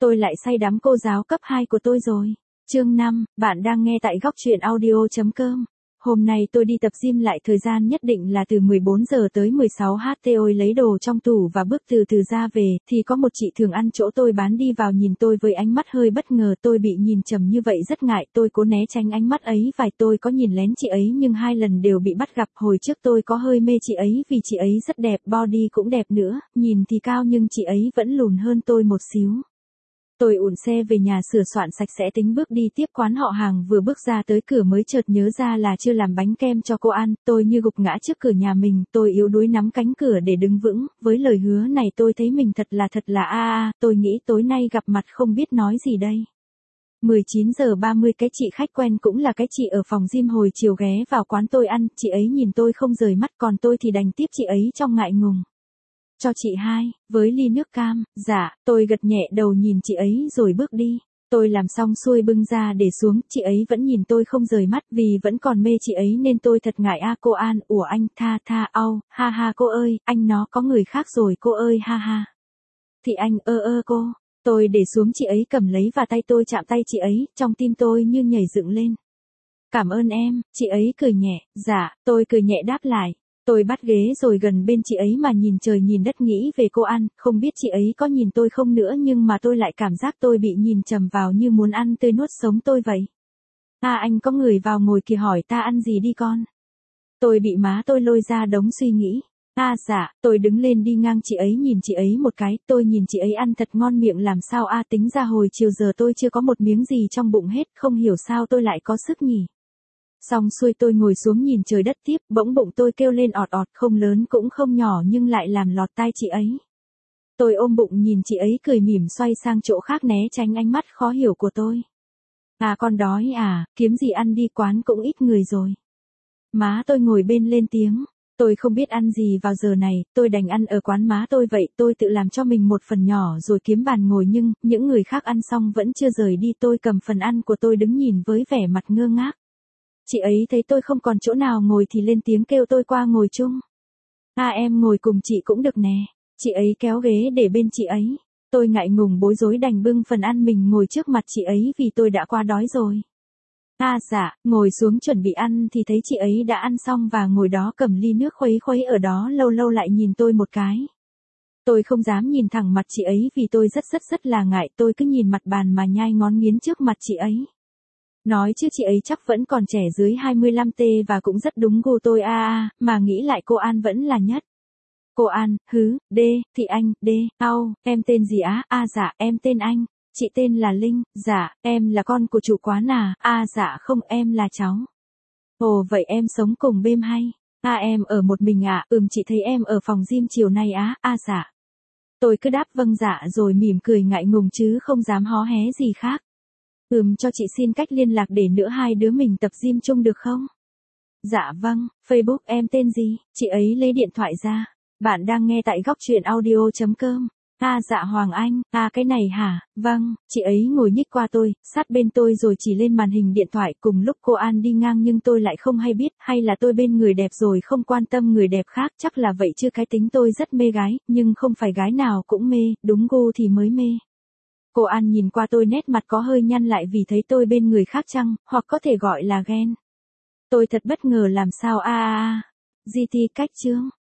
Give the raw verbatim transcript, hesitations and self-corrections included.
tôi lại say đắm cô giáo cấp hai của tôi rồi. Chương năm, bạn đang nghe tại góc truyện audio chấm com. Hôm nay tôi đi tập gym lại, thời gian nhất định là từ mười bốn giờ tới mười sáu giờ. Tôi lấy đồ trong tủ và bước từ từ ra về, thì có một chị thường ăn chỗ tôi bán đi vào nhìn tôi với ánh mắt hơi bất ngờ. Tôi bị nhìn trầm như vậy rất ngại, tôi cố né tránh ánh mắt ấy vài. Tôi có nhìn lén chị ấy nhưng hai lần đều bị bắt gặp. Hồi trước tôi có hơi mê chị ấy vì chị ấy rất đẹp, body cũng đẹp nữa, nhìn thì cao nhưng chị ấy vẫn lùn hơn tôi một xíu. Tôi ùn xe về nhà sửa soạn sạch sẽ tính bước đi tiếp quán họ hàng, vừa bước ra tới cửa mới chợt nhớ ra là chưa làm bánh kem cho cô ăn. Tôi như gục ngã trước cửa nhà mình, tôi yếu đuối nắm cánh cửa để đứng vững. Với lời hứa này tôi thấy mình thật là thật là a a, tôi nghĩ tối nay gặp mặt không biết nói gì đây. mười chín giờ ba mươi, cái chị khách quen cũng là cái chị ở phòng gym hồi chiều ghé vào quán tôi ăn, chị ấy nhìn tôi không rời mắt, còn tôi thì đành tiếp chị ấy trong ngại ngùng. Cho chị hai, với ly nước cam. Dạ, tôi gật nhẹ đầu nhìn chị ấy rồi bước đi. Tôi làm xong xuôi bưng ra để xuống, chị ấy vẫn nhìn tôi không rời mắt, vì vẫn còn mê chị ấy nên tôi thật ngại. A cô An, ủa anh, tha tha, au, ha ha cô ơi, anh nó có người khác rồi cô ơi, ha ha. Thì anh, ơ ơ cô. Tôi để xuống, chị ấy cầm lấy và tay tôi chạm tay chị ấy, trong tim tôi như nhảy dựng lên. Cảm ơn em, chị ấy cười nhẹ. Dạ, tôi cười nhẹ đáp lại. Tôi bắt ghế rồi gần bên chị ấy mà nhìn trời nhìn đất, nghĩ về cô An, không biết chị ấy có nhìn tôi không nữa, nhưng mà tôi lại cảm giác tôi bị nhìn chằm vào như muốn ăn tươi nuốt sống tôi vậy. À anh, có người vào ngồi kìa, hỏi ta ăn gì đi con. Tôi bị má tôi lôi ra đống suy nghĩ. À dạ, tôi đứng lên đi ngang chị ấy, nhìn chị ấy một cái, tôi nhìn chị ấy ăn thật ngon miệng làm sao. A à, tính ra hồi chiều giờ tôi chưa có một miếng gì trong bụng hết, không hiểu sao tôi lại có sức nhỉ. Xong xuôi tôi ngồi xuống nhìn trời đất tiếp, bỗng bụng tôi kêu lên ọt ọt, không lớn cũng không nhỏ nhưng lại làm lọt tai chị ấy. Tôi ôm bụng nhìn chị ấy cười mỉm, xoay sang chỗ khác né tránh ánh mắt khó hiểu của tôi. À con đói à, kiếm gì ăn đi, quán cũng ít người rồi. Má tôi ngồi bên lên tiếng. Tôi không biết ăn gì vào giờ này, tôi đành ăn ở quán má tôi vậy. Tôi tự làm cho mình một phần nhỏ rồi kiếm bàn ngồi, nhưng những người khác ăn xong vẫn chưa rời đi. Tôi cầm phần ăn của tôi đứng nhìn với vẻ mặt ngơ ngác. Chị ấy thấy tôi không còn chỗ nào ngồi thì lên tiếng kêu tôi qua ngồi chung. À em ngồi cùng chị cũng được nè. Chị ấy kéo ghế để bên chị ấy. Tôi ngại ngùng bối rối đành bưng phần ăn mình ngồi trước mặt chị ấy vì tôi đã quá đói rồi. À dạ, ngồi xuống chuẩn bị ăn thì thấy chị ấy đã ăn xong và ngồi đó cầm ly nước khuấy khuấy ở đó, lâu lâu lại nhìn tôi một cái. Tôi không dám nhìn thẳng mặt chị ấy vì tôi rất rất rất là ngại, tôi cứ nhìn mặt bàn mà nhai ngón nghiến trước mặt chị ấy. Nói chứ chị ấy chắc vẫn còn trẻ, dưới hai mươi lăm tuổi và cũng rất đúng gu tôi a a, mà nghĩ lại cô An vẫn là nhất. Cô An, hứ, đê, thì anh, đê, au, em tên gì á? A à, dạ, em tên Anh. Chị tên là Linh. Dạ, em là con của chủ quán à? A à, dạ không, em là cháu. Ồ vậy em sống cùng bêm hay? À em ở một mình à? Ừm chị thấy em ở phòng gym chiều nay á? À dạ. Tôi cứ đáp vâng dạ rồi mỉm cười ngại ngùng chứ không dám hó hé gì khác. Ừm cho chị xin cách liên lạc để nữa hai đứa mình tập gym chung được không? Dạ vâng, Facebook em tên gì? Chị ấy lấy điện thoại ra. Bạn đang nghe tại góc truyện audio chấm com. À dạ Hoàng Anh, à cái này hả? Vâng, chị ấy ngồi nhích qua tôi, sát bên tôi rồi chỉ lên màn hình điện thoại. Cùng lúc cô An đi ngang nhưng tôi lại không hay biết, hay là tôi bên người đẹp rồi không quan tâm người đẹp khác, chắc là vậy chứ cái tính tôi rất mê gái, nhưng không phải gái nào cũng mê, đúng gu thì mới mê. Cô An nhìn qua tôi, nét mặt có hơi nhăn lại vì thấy tôi bên người khác chăng, hoặc có thể gọi là ghen. Tôi thật bất ngờ làm sao a a a. giê tê cách chương.